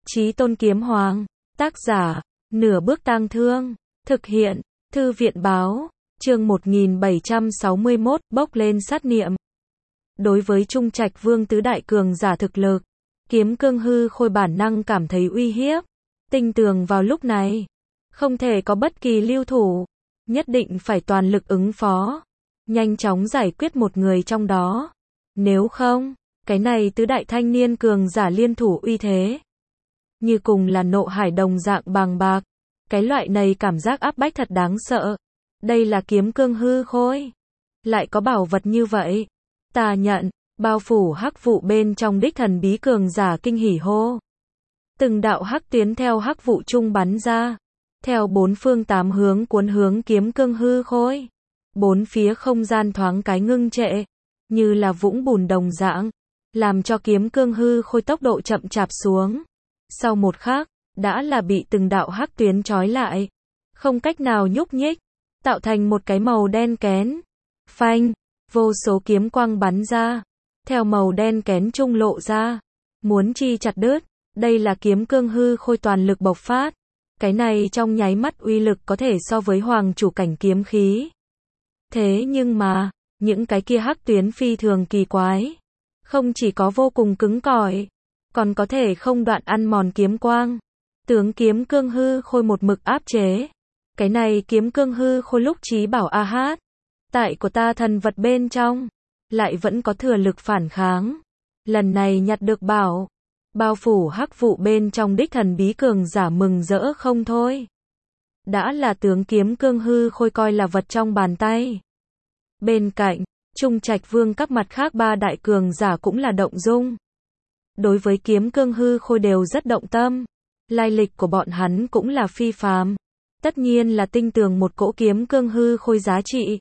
Chí Tôn Kiếm Hoàng. Tác giả, Nửa Bước Tang Thương. Thực hiện, Thư viện báo. Chương 1761, bốc lên sát niệm. Đối với Trung Trạch Vương tứ đại cường giả thực lực, Kiếm Cương hư khôi bản năng cảm thấy uy hiếp. Tinh tường vào lúc này, không thể có bất kỳ lưu thủ, nhất định phải toàn lực ứng phó, nhanh chóng giải quyết một người trong đó. Nếu không, cái này tứ đại thanh niên cường giả liên thủ uy thế, như cùng là nộ hải đồng dạng bàng bạc. Cái loại này cảm giác áp bách thật đáng sợ. Đây là Kiếm Cương hư khôi, lại có bảo vật như vậy. Ta nhận, bao phủ hắc vụ bên trong đích thần bí cường giả kinh hỉ hô. Từng đạo hắc tuyến theo hắc vụ trung bắn ra, theo bốn phương tám hướng cuốn hướng Kiếm Cương hư khôi. Bốn phía không gian thoáng cái ngưng trệ, như là vũng bùn đồng dạng, làm cho Kiếm Cương hư khôi tốc độ chậm chạp xuống. Sau một khắc, đã là bị từng đạo hắc tuyến trói lại, không cách nào nhúc nhích, tạo thành một cái màu đen kén. Phanh, vô số kiếm quang bắn ra, theo màu đen kén trung lộ ra, muốn chi chặt đứt. Đây là Kiếm Cương hư khôi toàn lực bộc phát. Cái này trong nháy mắt uy lực có thể so với hoàng chủ cảnh kiếm khí. Thế nhưng mà, những cái kia hắc tuyến phi thường kỳ quái. Không chỉ có vô cùng cứng cỏi, còn có thể không đoạn ăn mòn kiếm quang. Tướng Kiếm Cương hư khôi một mực áp chế. Cái này Kiếm Cương hư khôi lúc chí bảo a hát, tại của ta thần vật bên trong, lại vẫn có thừa lực phản kháng. Lần này nhặt được bảo, bao phủ hắc vụ bên trong đích thần bí cường giả mừng rỡ không thôi. Đã là tướng Kiếm Cương hư khôi coi là vật trong bàn tay. Bên cạnh, Trung Trạch Vương các mặt khác ba đại cường giả cũng là động dung. Đối với Kiếm Cương hư khôi đều rất động tâm. Lai lịch của bọn hắn cũng là phi phàm. Tất nhiên là tinh tường một cỗ Kiếm Cương hư khôi giá trị.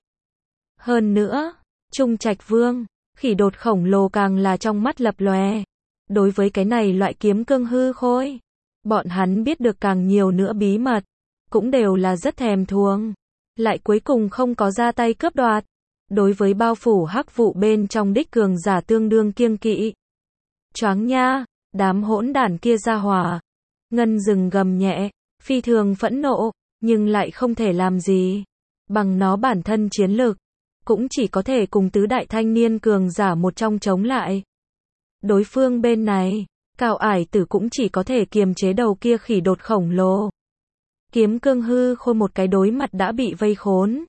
Hơn nữa, Trung Trạch Vương, khỉ đột khổng lồ càng là trong mắt lập lòe. Đối với cái này loại Kiếm Cương hư khôi, bọn hắn biết được càng nhiều nữa bí mật, cũng đều là rất thèm thuồng, lại cuối cùng không có ra tay cướp đoạt. Đối với bao phủ hắc vụ bên trong đích cường giả tương đương kiêng kỵ. Choáng nha, đám hỗn đản kia ra hỏa. Ngân Dừng gầm nhẹ, phi thường phẫn nộ, nhưng lại không thể làm gì. Bằng nó bản thân chiến lực, cũng chỉ có thể cùng tứ đại thanh niên cường giả một trong chống lại. Đối phương bên này, Cao Ải Tử cũng chỉ có thể kiềm chế đầu kia khỉ đột khổng lồ. Kiếm Cương hư khôi một cái đối mặt đã bị vây khốn.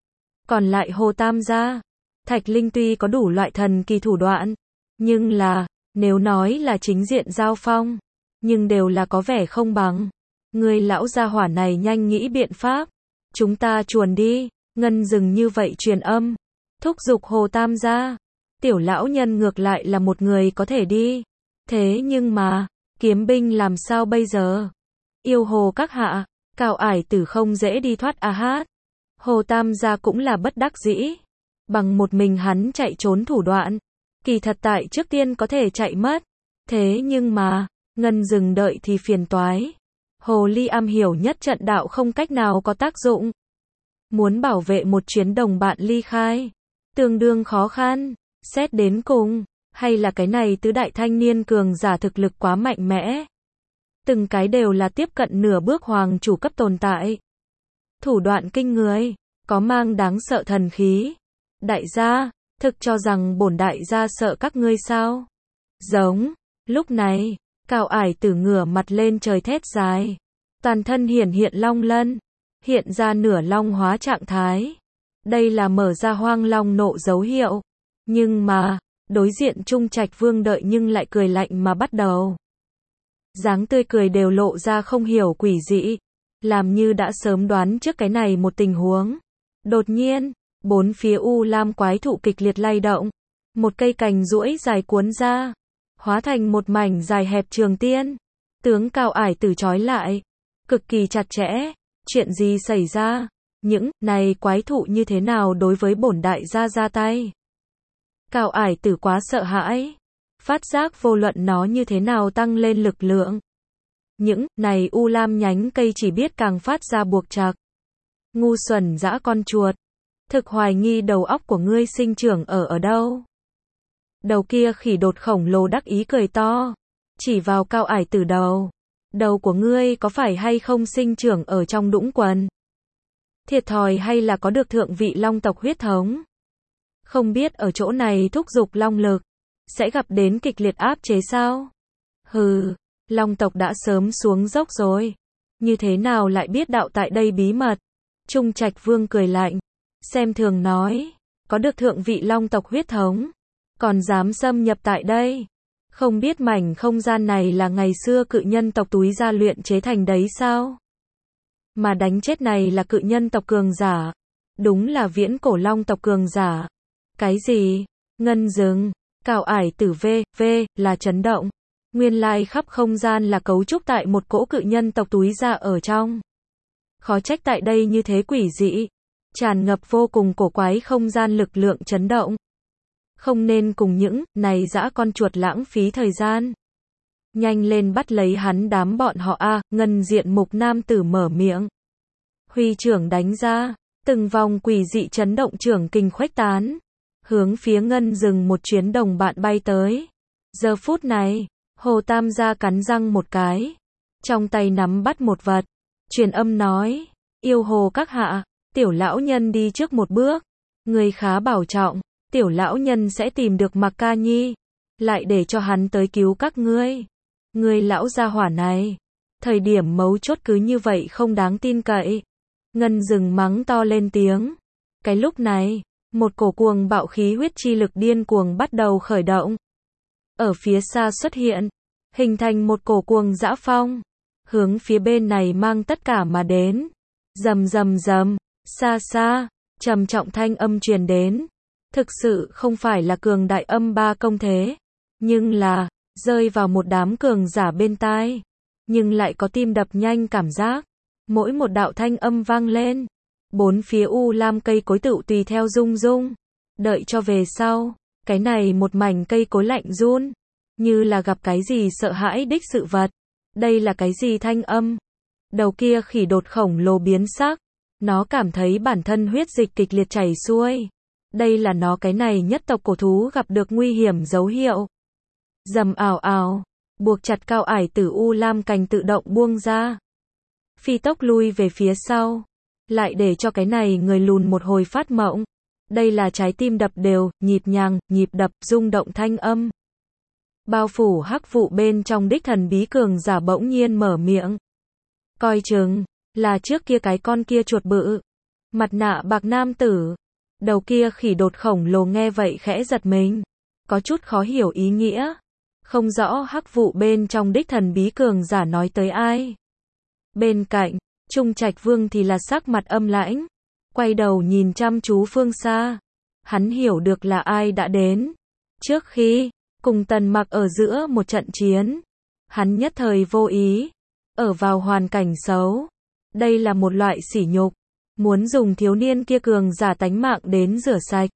Còn lại Hồ Tam gia, Thạch Linh tuy có đủ loại thần kỳ thủ đoạn, nhưng là, nếu nói là chính diện giao phong, nhưng đều là có vẻ không bằng. Người lão gia hỏa này nhanh nghĩ biện pháp. Chúng ta chuồn đi. Ngân Dừng như vậy truyền âm, thúc giục Hồ Tam gia. Tiểu lão nhân ngược lại là một người có thể đi. Thế nhưng mà, kiếm binh làm sao bây giờ? Yêu hồ các hạ, Cao Ải Tử không dễ đi thoát a hát. Hồ Tam gia cũng là bất đắc dĩ. Bằng một mình hắn chạy trốn thủ đoạn, kỳ thật tại trước tiên có thể chạy mất. Thế nhưng mà, Ngân Dừng đợi thì phiền toái. Hồ ly am hiểu nhất trận đạo không cách nào có tác dụng. Muốn bảo vệ một chuyến đồng bạn ly khai, tương đương khó khăn. Xét đến cùng, hay là cái này tứ đại thanh niên cường giả thực lực quá mạnh mẽ. Từng cái đều là tiếp cận nửa bước hoàng chủ cấp tồn tại. Thủ đoạn kinh người, có mang đáng sợ thần khí. Đại gia, thực cho rằng bổn đại gia sợ các ngươi sao? Giống, lúc này, Cao Ải Tử ngửa mặt lên trời thét dài. Toàn thân hiển hiện long lân, hiện ra nửa long hóa trạng thái. Đây là mở ra hoang long nộ dấu hiệu. Nhưng mà, đối diện Trung Trạch Vương đợi nhưng lại cười lạnh mà bắt đầu. Dáng tươi cười đều lộ ra không hiểu quỷ dị, làm như đã sớm đoán trước cái này một tình huống. Đột nhiên, bốn phía u lam quái thụ kịch liệt lay động, một cây cành duỗi dài cuốn ra, hóa thành một mảnh dài hẹp trường tiên. Tướng Cao Ải Tử trói lại, cực kỳ chặt chẽ. Chuyện gì xảy ra? Những này quái thụ như thế nào đối với bổn đại gia ra tay? Cao Ải Tử quá sợ hãi, phát giác vô luận nó như thế nào tăng lên lực lượng. Những này u lam nhánh cây chỉ biết càng phát ra buộc chặt. Ngu xuẩn dã con chuột, thực hoài nghi đầu óc của ngươi sinh trưởng ở đâu? Đầu kia khỉ đột khổng lồ đắc ý cười to, chỉ vào Cao Ải Tử đầu. Đầu của ngươi có phải hay không sinh trưởng ở trong đũng quần? Thiệt thòi hay là có được thượng vị long tộc huyết thống? Không biết ở chỗ này thúc giục long lực, sẽ gặp đến kịch liệt áp chế sao? Hừ, long tộc đã sớm xuống dốc rồi. Như thế nào lại biết đạo tại đây bí mật? Trung Trạch Vương cười lạnh, xem thường nói, có được thượng vị long tộc huyết thống, còn dám xâm nhập tại đây. Không biết mảnh không gian này là ngày xưa cự nhân tộc túi ra luyện chế thành đấy sao? Mà đánh chết này là cự nhân tộc cường giả. Đúng là viễn cổ long tộc cường giả. Cái gì? Ngân rừng, Cào Ải Tử V là chấn động. Nguyên lai khắp không gian là cấu trúc tại một cỗ cự nhân tộc túi ra ở trong. Khó trách tại đây như thế quỷ dị. Tràn ngập vô cùng cổ quái không gian lực lượng chấn động. Không nên cùng những này dã con chuột lãng phí thời gian. Nhanh lên bắt lấy hắn đám bọn họ a. Ngân diện mục nam tử mở miệng. Huy trưởng đánh ra, từng vòng quỷ dị chấn động trưởng kình khuếch tán, hướng phía ngân rừng một chuyến đồng bạn bay tới. Giờ phút này, Hồ Tam gia cắn răng một cái, trong tay nắm bắt một vật, truyền âm nói, yêu hồ các hạ, tiểu lão nhân đi trước một bước, người khá bảo trọng, tiểu lão nhân sẽ tìm được Mạc Ca Nhi, lại để cho hắn tới cứu các ngươi. Ngươi lão gia hỏa này, thời điểm mấu chốt cứ như vậy không đáng tin cậy. Ngân rừng mắng to lên tiếng. Cái lúc này, một cổ cuồng bạo khí huyết chi lực điên cuồng bắt đầu khởi động. Ở phía xa xuất hiện, hình thành một cổ cuồng dã phong, hướng phía bên này mang tất cả mà đến. Rầm rầm rầm, xa xa, trầm trọng thanh âm truyền đến. Thực sự không phải là cường đại âm ba công thế, nhưng là rơi vào một đám cường giả bên tai, nhưng lại có tim đập nhanh cảm giác. Mỗi một đạo thanh âm vang lên, bốn phía u lam cây cối tựu tùy theo rung rung. Đợi cho về sau, cái này một mảnh cây cối lạnh run, như là gặp cái gì sợ hãi đích sự vật. Đây là cái gì thanh âm? Đầu kia khỉ đột khổng lồ biến sắc, nó cảm thấy bản thân huyết dịch kịch liệt chảy xuôi. Đây là nó cái này nhất tộc cổ thú gặp được nguy hiểm dấu hiệu. Rầm ảo ảo, buộc chặt Cao Ải Tử u lam cành tự động buông ra. Phi tốc lui về phía sau, lại để cho cái này người lùn một hồi phát mộng. Đây là trái tim đập đều, nhịp nhàng, nhịp đập, rung động thanh âm. Bao phủ hắc vụ bên trong đích thần bí cường giả bỗng nhiên mở miệng. Coi chừng, là trước kia cái con kia chuột bự. Mặt nạ bạc nam tử. Đầu kia khỉ đột khổng lồ nghe vậy khẽ giật mình. Có chút khó hiểu ý nghĩa. Không rõ hắc vụ bên trong đích thần bí cường giả nói tới ai. Bên cạnh, Trung Trạch Vương thì là sắc mặt âm lãnh, quay đầu nhìn chăm chú phương xa. Hắn hiểu được là ai đã đến. Trước khi cùng Tần Mặc ở giữa một trận chiến, hắn nhất thời vô ý, ở vào hoàn cảnh xấu. Đây là một loại sỉ nhục, muốn dùng thiếu niên kia cường giả tánh mạng đến rửa sạch.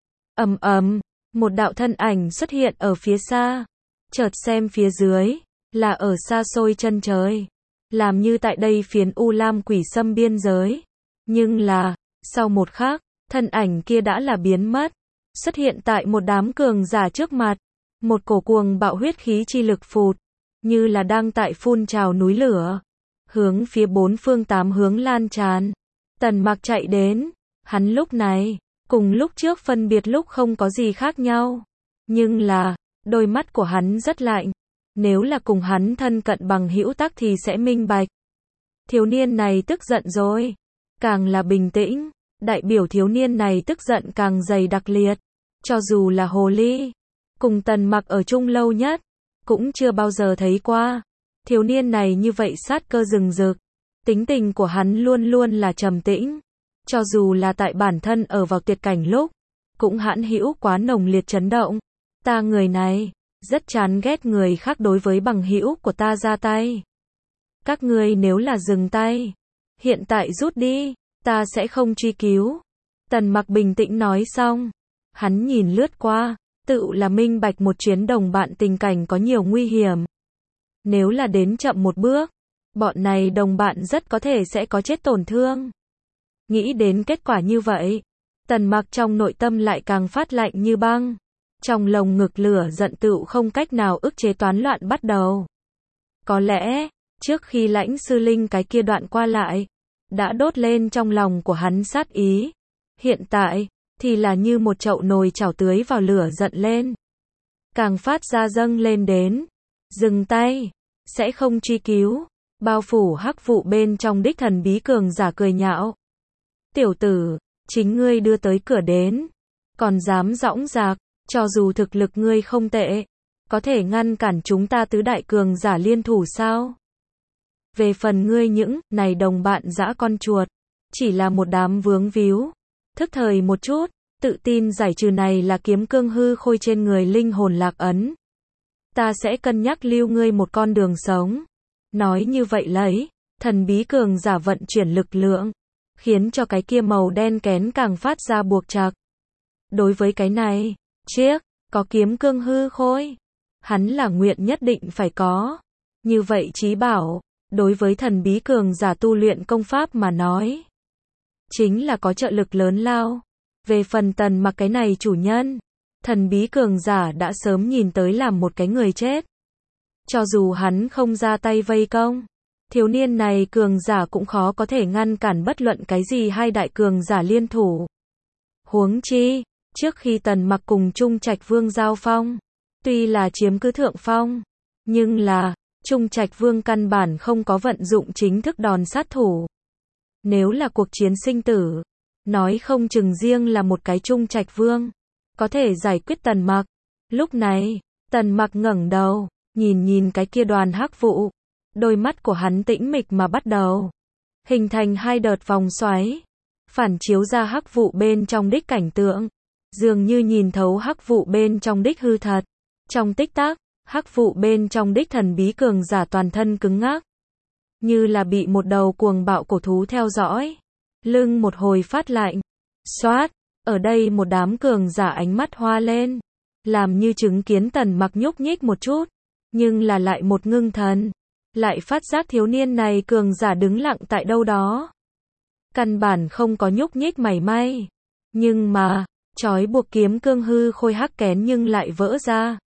Ầm ầm, một đạo thân ảnh xuất hiện ở phía xa. Chợt xem phía dưới, là ở xa xôi chân trời. Làm như tại đây phiến u lam quỷ xâm biên giới. Nhưng là, sau một khắc, thân ảnh kia đã là biến mất. Xuất hiện tại một đám cường giả trước mặt. Một cổ cuồng bạo huyết khí chi lực phụt, như là đang tại phun trào núi lửa. Hướng phía bốn phương tám hướng lan tràn. Tần Mặc chạy đến. Hắn lúc này, cùng lúc trước phân biệt lúc không có gì khác nhau. Nhưng là, đôi mắt của hắn rất lạnh. Nếu là cùng hắn thân cận bằng hữu tác thì sẽ minh bạch. Thiếu niên này tức giận rồi. Càng là bình tĩnh, đại biểu thiếu niên này tức giận càng dày đặc liệt. Cho dù là hồ ly, cùng Tần Mặc ở chung lâu nhất, cũng chưa bao giờ thấy qua. Thiếu niên này như vậy sát cơ rừng rực. Tính tình của hắn luôn luôn là trầm tĩnh. Cho dù là tại bản thân ở vào tuyệt cảnh lúc, cũng hãn hữu quá nồng liệt chấn động. Ta người này, rất chán ghét người khác đối với bằng hữu của ta ra tay. Các ngươi nếu là dừng tay, hiện tại rút đi, ta sẽ không truy cứu. Tần Mặc bình tĩnh nói xong, hắn nhìn lướt qua, tự là minh bạch một chuyến đồng bạn tình cảnh có nhiều nguy hiểm. Nếu là đến chậm một bước, bọn này đồng bạn rất có thể sẽ có chết tổn thương. Nghĩ đến kết quả như vậy, Tần Mặc trong nội tâm lại càng phát lạnh như băng. Trong lồng ngực lửa giận tựu không cách nào ức chế toán loạn bắt đầu. Có lẽ, Trước khi Lãnh Sư Linh cái kia đoạn qua lại, đã đốt lên trong lòng của hắn sát ý. Hiện tại, thì là như một chậu nồi chảo tưới vào lửa giận lên. Càng phát ra dâng lên đến. Dừng tay, sẽ không truy cứu. Bao phủ hắc vụ bên trong đích thần bí cường giả cười nhạo. Tiểu tử, chính ngươi đưa tới cửa đến. Còn dám dõng dạc, cho dù thực lực ngươi không tệ, có thể ngăn cản chúng ta tứ đại cường giả liên thủ sao? Về phần ngươi những này đồng bạn dã con chuột, chỉ là một đám vướng víu, thức thời một chút, tự tin giải trừ này là kiếm cương hư khôi trên người linh hồn lạc ấn. Ta sẽ cân nhắc lưu ngươi một con đường sống. Nói như vậy lấy, thần bí cường giả vận chuyển lực lượng, khiến cho cái kia màu đen kén càng phát ra buộc chặt. Đối với cái này, chiếc, có kiếm cương hư khôi, hắn là nguyện nhất định phải có. Như vậy chí bảo, đối với thần bí cường giả tu luyện công pháp mà nói, chính là có trợ lực lớn lao. Về phần Tần Mặc cái này chủ nhân, thần bí cường giả đã sớm nhìn tới làm một cái người chết. Cho dù hắn không ra tay vây công, thiếu niên này cường giả cũng khó có thể ngăn cản bất luận cái gì hai đại cường giả liên thủ. Huống chi, trước khi Tần Mặc cùng Trung Trạch Vương giao phong, tuy là chiếm cứ thượng phong, nhưng là, Trung Trạch Vương căn bản không có vận dụng chính thức đòn sát thủ. Nếu là cuộc chiến sinh tử, nói không chừng riêng là một cái Trung Trạch Vương, có thể giải quyết Tần Mặc. Lúc này, Tần Mặc ngẩng đầu, nhìn cái kia đoàn hắc vụ, đôi mắt của hắn tĩnh mịch mà bắt đầu hình thành hai đợt vòng xoáy, phản chiếu ra hắc vụ bên trong đích cảnh tượng, dường như nhìn thấu hắc vụ bên trong đích hư thật. Trong tích tắc, hắc vụ bên trong đích thần bí cường giả toàn thân cứng ngắc, như là bị một đầu cuồng bạo cổ thú theo dõi, lưng một hồi phát lạnh. Xoát, ở đây một đám cường giả ánh mắt hoa lên, làm như chứng kiến Tần Mặc nhúc nhích một chút, nhưng là lại một ngưng thần, lại phát giác thiếu niên này cường giả đứng lặng tại đâu đó, căn bản không có nhúc nhích mảy may. Nhưng mà, trói buộc kiếm cương hư khôi hắc kén nhưng lại vỡ ra.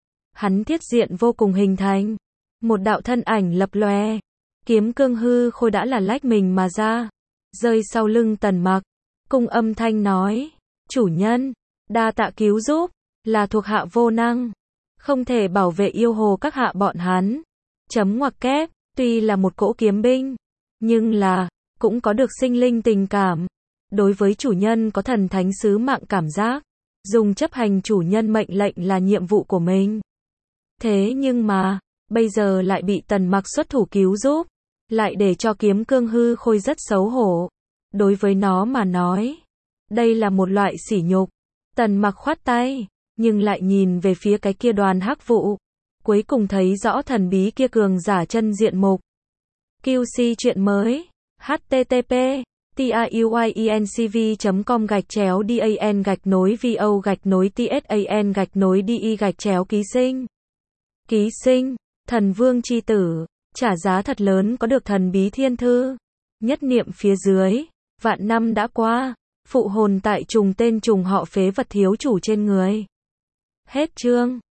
Hắn thiết diện vô cùng hình thành, một đạo thân ảnh lập lòe, kiếm cương hư khôi đã là lách mình mà ra, rơi sau lưng Tần Mặc, cùng âm thanh nói: "Chủ nhân, đa tạ cứu giúp, là thuộc hạ vô năng, không thể bảo vệ yêu hồ các hạ bọn hắn." Chấm ngoặc kép, tuy là một cỗ kiếm binh, nhưng là, cũng có được sinh linh tình cảm. Đối với chủ nhân có thần thánh sứ mạng cảm giác, dùng chấp hành chủ nhân mệnh lệnh là nhiệm vụ của mình. Thế nhưng mà, bây giờ lại bị Tần Mặc xuất thủ cứu giúp, lại để cho kiếm cương hư khôi rất xấu hổ. Đối với nó mà nói, đây là một loại sỉ nhục. Tần Mặc khoát tay, nhưng lại nhìn về phía cái kia đoàn hắc vụ, cuối cùng thấy rõ thần bí kia cường giả chân diện mục. QC chuyện mới, http tayuinCV.com/dan-vo-tsan-di-ký sinh. Ký sinh, thần vương chi tử, trả giá thật lớn có được thần bí thiên thư. Nhất niệm phía dưới, vạn năm đã qua, phụ hồn tại trùng tên trùng họ phế vật thiếu chủ trên người. Hết chương.